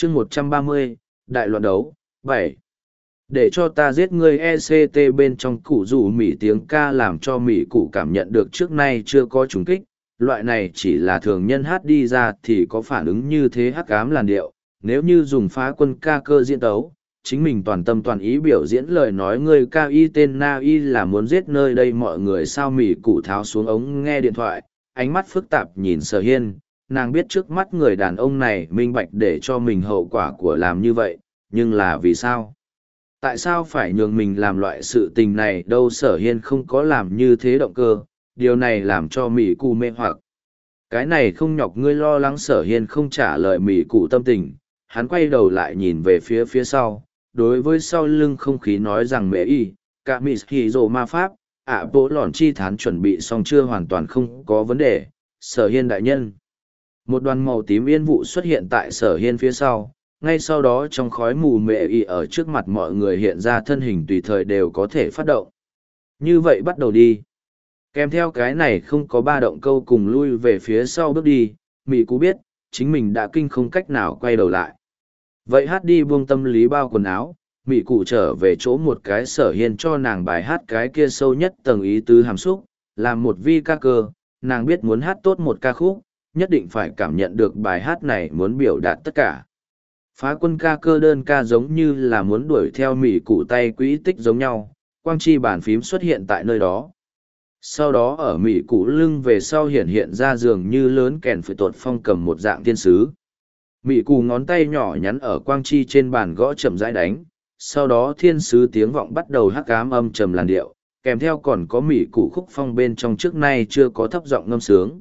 chương 130, đại loạn đấu 7. Để cho ta giết ngươi ECT bên trong cụ rủ mỉ tiếng ca làm cho mỉ cụ cảm nhận được trước nay chưa có trùng kích, loại này chỉ là thường nhân hát đi ra thì có phản ứng như thế hắc ám làn điệu, nếu như dùng phá quân ca cơ diễn tấu, chính mình toàn tâm toàn ý biểu diễn lời nói ngươi ca y tên na y là muốn giết nơi đây mọi người sao mỉ cụ tháo xuống ống nghe điện thoại, ánh mắt phức tạp nhìn Sở Hiên, nàng biết trước mắt người đàn ông này minh bạch để cho mình hậu quả của làm như vậy, nhưng là vì sao? Tại sao phải nhường mình làm loại sự tình này đâu? Sở Hiên không có làm như thế động cơ, điều này làm cho Mỹ Cụ mê hoặc. Cái này không nhọc ngươi lo lắng. Sở Hiên không trả lời Mỹ Cụ tâm tình, hắn quay đầu lại nhìn về phía sau, đối với sau lưng không khí nói rằng mẹ y, cả Mỹ Hì Dồ ma pháp, bố lòn chi thán chuẩn bị xong chưa? Hoàn toàn không có vấn đề, Sở Hiên đại nhân. Một đoàn màu tím yên vụ xuất hiện tại Sở Hiên phía sau, ngay sau đó trong khói mù mệ y ở trước mặt mọi người hiện ra thân hình tùy thời đều có thể phát động. Như vậy bắt đầu đi. Kèm theo cái này không có ba động câu cùng lui về phía sau bước đi, Mỹ Cú biết, chính mình đã kinh không cách nào quay đầu lại. Vậy hát đi buông tâm lý bao quần áo, Mỹ Cụ trở về chỗ một cái. Sở Hiên cho nàng bài hát cái kia sâu nhất tầng ý tứ hàm xúc, làm một vi ca cơ, nàng biết muốn hát tốt một ca khúc, nhất định phải cảm nhận được bài hát này muốn biểu đạt tất cả. Phá quân ca cơ đơn ca giống như là muốn đuổi theo Mỹ Cụ tay quỹ tích giống nhau, quang chi bàn phím xuất hiện tại nơi đó. Sau đó ở Mỹ Cụ lưng về sau hiện ra dường như lớn kèn phải tuột phong cầm một dạng thiên sứ. Mỹ Cụ ngón tay nhỏ nhắn ở quang chi trên bàn gõ chậm rãi đánh, sau đó thiên sứ tiếng vọng bắt đầu hắc ám âm trầm làn điệu, kèm theo còn có Mỹ Cụ khúc phong bên trong trước nay chưa có thấp giọng ngâm sướng.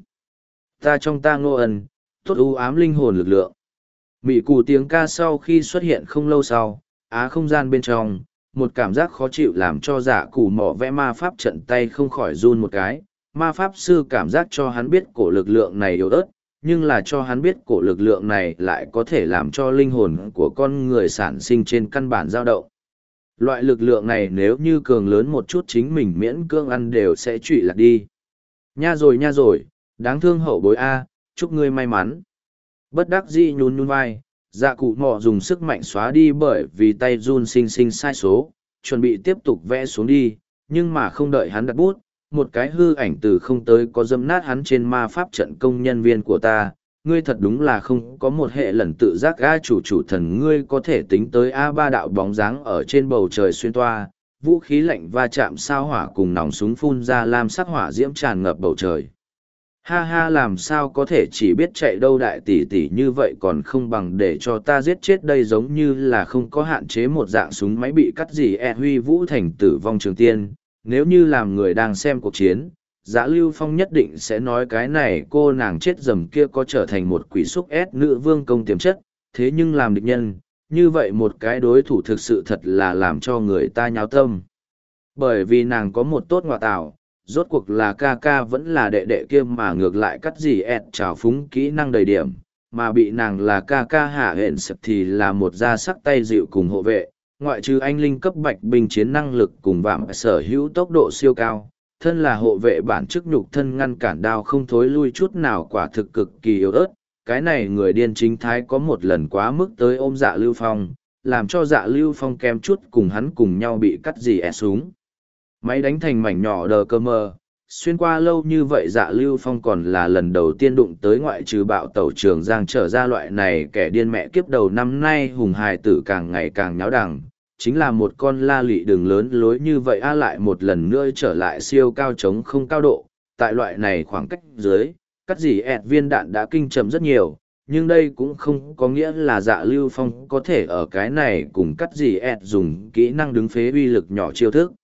Ta trong ta ngô ân, tốt u ám linh hồn lực lượng. Mỹ Cụ tiếng ca sau khi xuất hiện không lâu sau, không gian bên trong, một cảm giác khó chịu làm cho Dạ Cụ mỏ vẽ ma pháp trận tay không khỏi run một cái. Ma pháp sư cảm giác cho hắn biết cổ lực lượng này yếu ớt, nhưng là cho hắn biết cổ lực lượng này lại có thể làm cho linh hồn của con người sản sinh trên căn bản dao động. Loại lực lượng này nếu như cường lớn một chút chính mình miễn cưỡng ăn đều sẽ trụy lạc đi. Nha rồi, đáng thương hậu bối A, chúc ngươi may mắn. Bất đắc dĩ nhún vai, Dạ Cụ mỏ dùng sức mạnh xóa đi bởi vì tay run sinh sai số, chuẩn bị tiếp tục vẽ xuống đi, nhưng mà không đợi hắn đặt bút, một cái hư ảnh từ không tới có dâm nát hắn trên ma pháp trận công nhân viên của ta. Ngươi thật đúng là không có một hệ lần tự giác. Chủ thần ngươi có thể tính tới ba đạo bóng dáng ở trên bầu trời xuyên toa, vũ khí lạnh va chạm sao hỏa cùng nòng súng phun ra lam sắc hỏa diễm tràn ngập bầu trời. Ha làm sao có thể chỉ biết chạy đâu đại tỷ tỷ như vậy còn không bằng để cho ta giết chết đây, giống như là không có hạn chế một dạng súng máy bị cắt gì huy vũ thành tử vong trường tiên. Nếu như làm người đang xem cuộc chiến, Dã Lưu Phong nhất định sẽ nói cái này cô nàng chết dầm kia có trở thành một quỷ xúc ép nữ vương công tiềm chất, thế nhưng làm địch nhân, như vậy một cái đối thủ thực sự thật là làm cho người ta nháo tâm. Bởi vì nàng có một tốt ngoại tạo, rốt cuộc là ca ca vẫn là đệ đệ kia mà ngược lại cắt gì trào phúng kỹ năng đầy điểm, mà bị nàng là ca ca hạ hẹn sập thì là một da sắc tay dịu cùng hộ vệ, ngoại trừ anh linh cấp bạch binh chiến năng lực cùng vạm sở hữu tốc độ siêu cao, thân là hộ vệ bản chức nhục thân ngăn cản đao không thối lui chút nào, quả thực cực kỳ yếu ớt. Cái này người điên chính thái có một lần quá mức tới ôm Dạ Lưu Phong, làm cho Dạ Lưu Phong kem chút cùng hắn cùng nhau bị cắt gì súng máy đánh thành mảnh nhỏ đờ cơ mơ. Xuyên qua lâu như vậy Dạ Lưu Phong còn là lần đầu tiên đụng tới ngoại trừ bạo tẩu Trường Giang trở ra loại này kẻ điên mẹ kiếp. Đầu năm nay hùng hài tử càng ngày càng nháo đằng, chính là một con la lị đường lớn lối như vậy lại một lần nữa trở lại siêu cao chống không cao độ. Tại loại này khoảng cách dưới, cắt gì viên đạn đã kinh chậm rất nhiều, nhưng đây cũng không có nghĩa là Dạ Lưu Phong có thể ở cái này cùng cắt gì dùng kỹ năng đứng phế uy lực nhỏ chiêu thức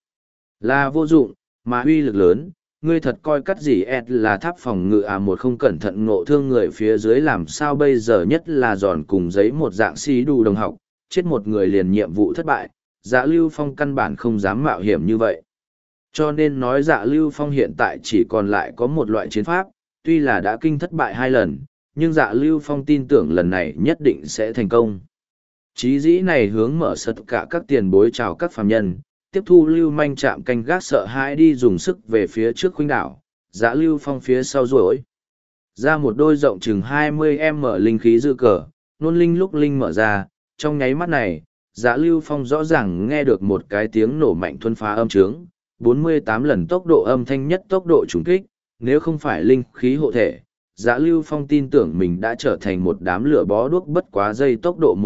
là vô dụng, mà uy lực lớn. Ngươi thật coi cắt gì là tháp phòng ngự một không cẩn thận ngộ thương người phía dưới làm sao bây giờ, nhất là giòn cùng giấy một dạng xí đủ đồng học, chết một người liền nhiệm vụ thất bại. Dạ Lưu Phong căn bản không dám mạo hiểm như vậy. Cho nên nói Dạ Lưu Phong hiện tại chỉ còn lại có một loại chiến pháp, tuy là đã kinh thất bại 2 lần, nhưng Dạ Lưu Phong tin tưởng lần này nhất định sẽ thành công. Chí dĩ này hướng mở sật cả các tiền bối chào các phàm nhân, tiếp thu lưu manh chạm canh gác sợ hãi đi dùng sức về phía trước khuynh đảo. Dã Lưu Phong phía sau rối ra một đôi rộng chừng 20m linh khí dư cờ, nôn linh lúc linh mở ra, trong nháy mắt này, Dạ Lưu Phong rõ ràng nghe được một cái tiếng nổ mạnh thuần phá âm trướng, 48 lần tốc độ âm thanh nhất tốc độ trùng kích, nếu không phải linh khí hộ thể, Dạ Lưu Phong tin tưởng mình đã trở thành một đám lửa bó đuốc bất quá dây tốc độ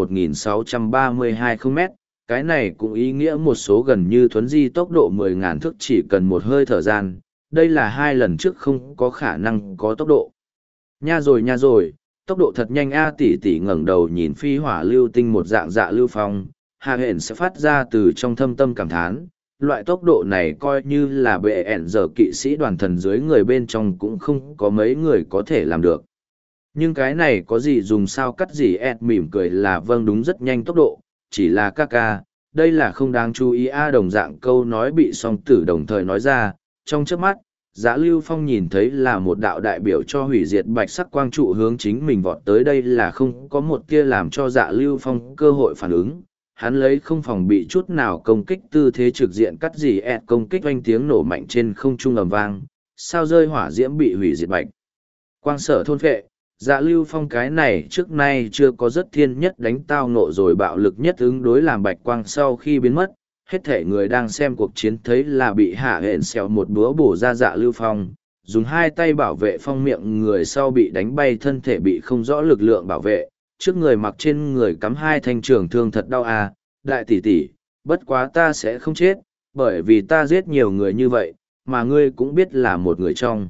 1632 km, cái này cũng ý nghĩa một số gần như thuấn di tốc độ 10.000 thước chỉ cần một hơi thở gian, đây là 2 lần trước không có khả năng có tốc độ. Nha rồi, tốc độ thật nhanh a. Tỷ tỷ ngẩng đầu nhìn phi hỏa lưu tinh một dạng Dạ Lưu Phong, Hạ Hển sẽ phát ra từ trong thâm tâm cảm thán, loại tốc độ này coi như là bệ ẻn giờ kỵ sĩ đoàn thần dưới người bên trong cũng không có mấy người có thể làm được. Nhưng cái này có gì dùng sao cắt gì ẹt mỉm cười là vâng đúng rất nhanh tốc độ, chỉ là ca ca, đây là không đáng chú ý a. Đồng dạng câu nói bị song tử đồng thời nói ra, trong chớp mắt, Dạ Lưu Phong nhìn thấy là một đạo đại biểu cho hủy diệt bạch sắc quang trụ hướng chính mình vọt tới đây là không có một tia làm cho Dạ Lưu Phong cơ hội phản ứng. Hắn lấy không phòng bị chút nào công kích tư thế trực diện cắt dì ẹt công kích oanh tiếng nổ mạnh trên không trung ầm vang, sao rơi hỏa diễm bị hủy diệt bạch. Quang sở thôn phệ, Dạ Lưu Phong cái này trước nay chưa có rất thiên nhất đánh tao nộ rồi bạo lực nhất ứng đối làm bạch quang sau khi biến mất, hết thể người đang xem cuộc chiến thấy là bị Hạ Hển xèo một búa bổ ra Dạ Lưu Phong, dùng hai tay bảo vệ phong miệng người sau bị đánh bay thân thể bị không rõ lực lượng bảo vệ, trước người mặc trên người cắm hai thanh trường thương thật đau à, đại tỷ tỷ, bất quá ta sẽ không chết, bởi vì ta giết nhiều người như vậy, mà ngươi cũng biết là một người trong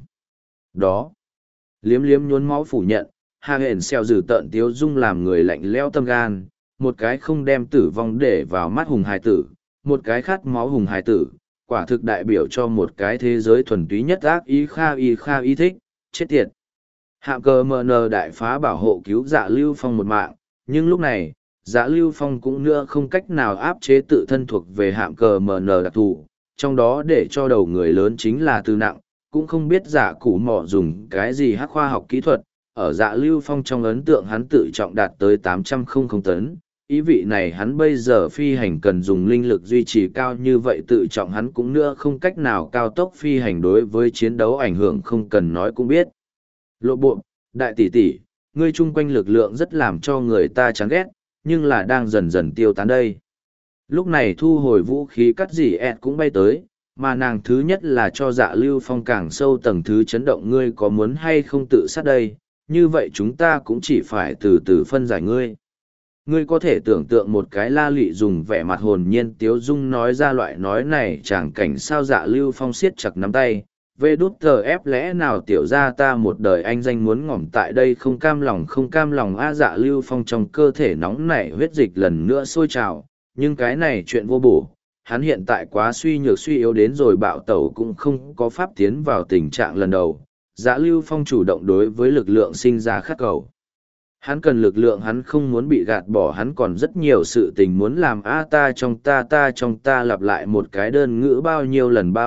đó. Liếm liếm nhuốm máu phủ nhận, Hạ Hển xèo dử tợn tiếu dung làm người lạnh lẽo tâm gan, một cái không đem tử vong để vào mắt hùng hài tử, một cái khát máu hùng hài tử, quả thực đại biểu cho một cái thế giới thuần túy nhất ác y kha y thích, chết tiệt. Hạm cờ MN đại phá bảo hộ cứu Dạ Lưu Phong một mạng, nhưng lúc này, Dạ Lưu Phong cũng nữa không cách nào áp chế tự thân thuộc về hạm cờ MN đặc thù, trong đó để cho đầu người lớn chính là tư nặng, cũng không biết Dạ Củ Mọ dùng cái gì hắc khoa học kỹ thuật, ở Dạ Lưu Phong trong ấn tượng hắn tự trọng đạt tới 800 tấn, ý vị này hắn bây giờ phi hành cần dùng linh lực duy trì cao như vậy tự trọng hắn cũng nữa không cách nào cao tốc phi hành đối với chiến đấu ảnh hưởng không cần nói cũng biết. Lộ bộ, đại tỷ tỷ, ngươi chung quanh lực lượng rất làm cho người ta chán ghét, nhưng là đang dần dần tiêu tán đây. Lúc này thu hồi vũ khí cắt dỉ ẹt cũng bay tới, mà nàng thứ nhất là cho Dạ Lưu Phong càng sâu tầng thứ chấn động ngươi có muốn hay không tự sát đây, như vậy chúng ta cũng chỉ phải từ từ phân giải ngươi. Ngươi có thể tưởng tượng một cái La Lị dùng vẻ mặt hồn nhiên tiếu dung nói ra loại nói này chẳng cảnh sao Dạ Lưu Phong siết chặt nắm tay, vê đút tờ ép lẽ nào tiểu ra ta một đời anh danh muốn ngỏm tại đây không cam lòng a. Dạ Lưu Phong trong cơ thể nóng nảy huyết dịch lần nữa sôi trào, nhưng cái này chuyện vô bổ, hắn hiện tại quá suy nhược suy yếu đến rồi bạo tẩu cũng không có pháp tiến vào tình trạng lần đầu. Dạ Lưu Phong chủ động đối với lực lượng sinh ra khát cầu. Hắn cần lực lượng hắn không muốn bị gạt bỏ hắn còn rất nhiều sự tình muốn làm a ta trong ta lặp lại một cái đơn ngữ bao nhiêu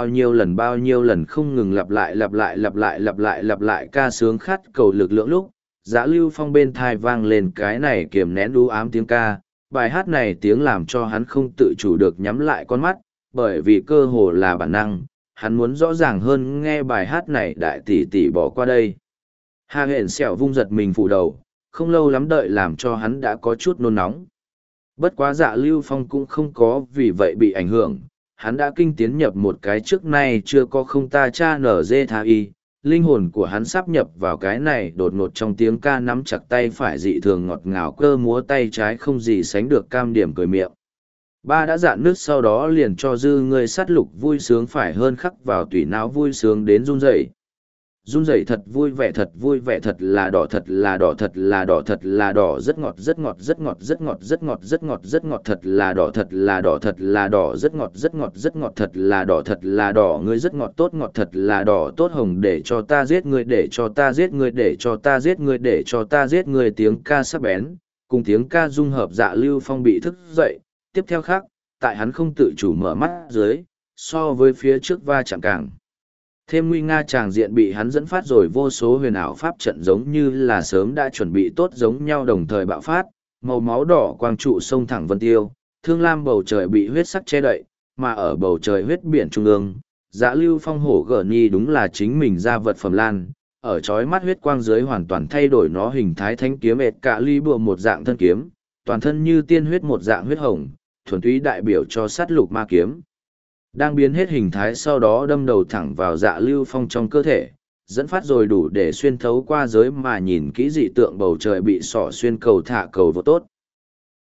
lần không ngừng lặp lại ca sướng khát cầu lực lượng lúc, Dạ Lưu Phong bên thai vang lên cái này kiềm nén đú ám tiếng ca, bài hát này tiếng làm cho hắn không tự chủ được nhắm lại con mắt, bởi vì cơ hồ là bản năng, hắn muốn rõ ràng hơn nghe bài hát này đại tỷ tỷ bỏ qua đây. Hạ Hển xẻo vung giật mình phủ đầu, không lâu lắm đợi làm cho hắn đã có chút nôn nóng. Bất quá Dạ Lưu Phong cũng không có vì vậy bị ảnh hưởng, hắn đã kinh tiến nhập một cái trước nay chưa có không ta cha nở dê tha y, linh hồn của hắn sắp nhập vào cái này đột ngột trong tiếng ca nắm chặt tay phải dị thường ngọt ngào cơ múa tay trái không gì sánh được cam điểm cười miệng. Ba đã dạn nước sau đó liền cho dư người sát lục vui sướng phải hơn khắc vào tủy não vui sướng đến run rẩy. Run rẩy thật vui vẻ thật là đỏ rất ngọt rất ngọt rất ngọt rất ngọt rất ngọt rất ngọt rất ngọt thật là đỏ rất ngọt thật là đỏ ngươi rất ngọt thật là đỏ tốt hồng để cho ta giết ngươi để cho ta giết ngươi để cho ta giết ngươi để cho ta giết ngươi tiếng ca sắc bén cùng tiếng ca dung hợp. Dạ Lưu Phong bị thức dậy tiếp theo khác tại hắn không tự chủ mở mắt dưới so với phía trước va chạm càng thêm nguy nga tràng diện bị hắn dẫn phát rồi vô số huyền ảo pháp trận giống như là sớm đã chuẩn bị tốt giống nhau đồng thời bạo phát, màu máu đỏ quang trụ sông thẳng vân tiêu, thương lam bầu trời bị huyết sắc che đậy, mà ở bầu trời huyết biển trung ương, Dạ Lưu Phong hổ gở ni đúng là chính mình ra vật phẩm lan, ở chói mắt huyết quang dưới hoàn toàn thay đổi nó hình thái thanh kiếm ệt cả ly bùa một dạng thân kiếm, toàn thân như tiên huyết một dạng huyết hồng, thuần túy đại biểu cho sát lục ma kiếm. Đang biến hết hình thái sau đó đâm đầu thẳng vào Dạ Lưu Phong trong cơ thể, dẫn phát rồi đủ để xuyên thấu qua giới mà nhìn kỹ dị tượng bầu trời bị sỏ xuyên cầu thả cầu vô tốt.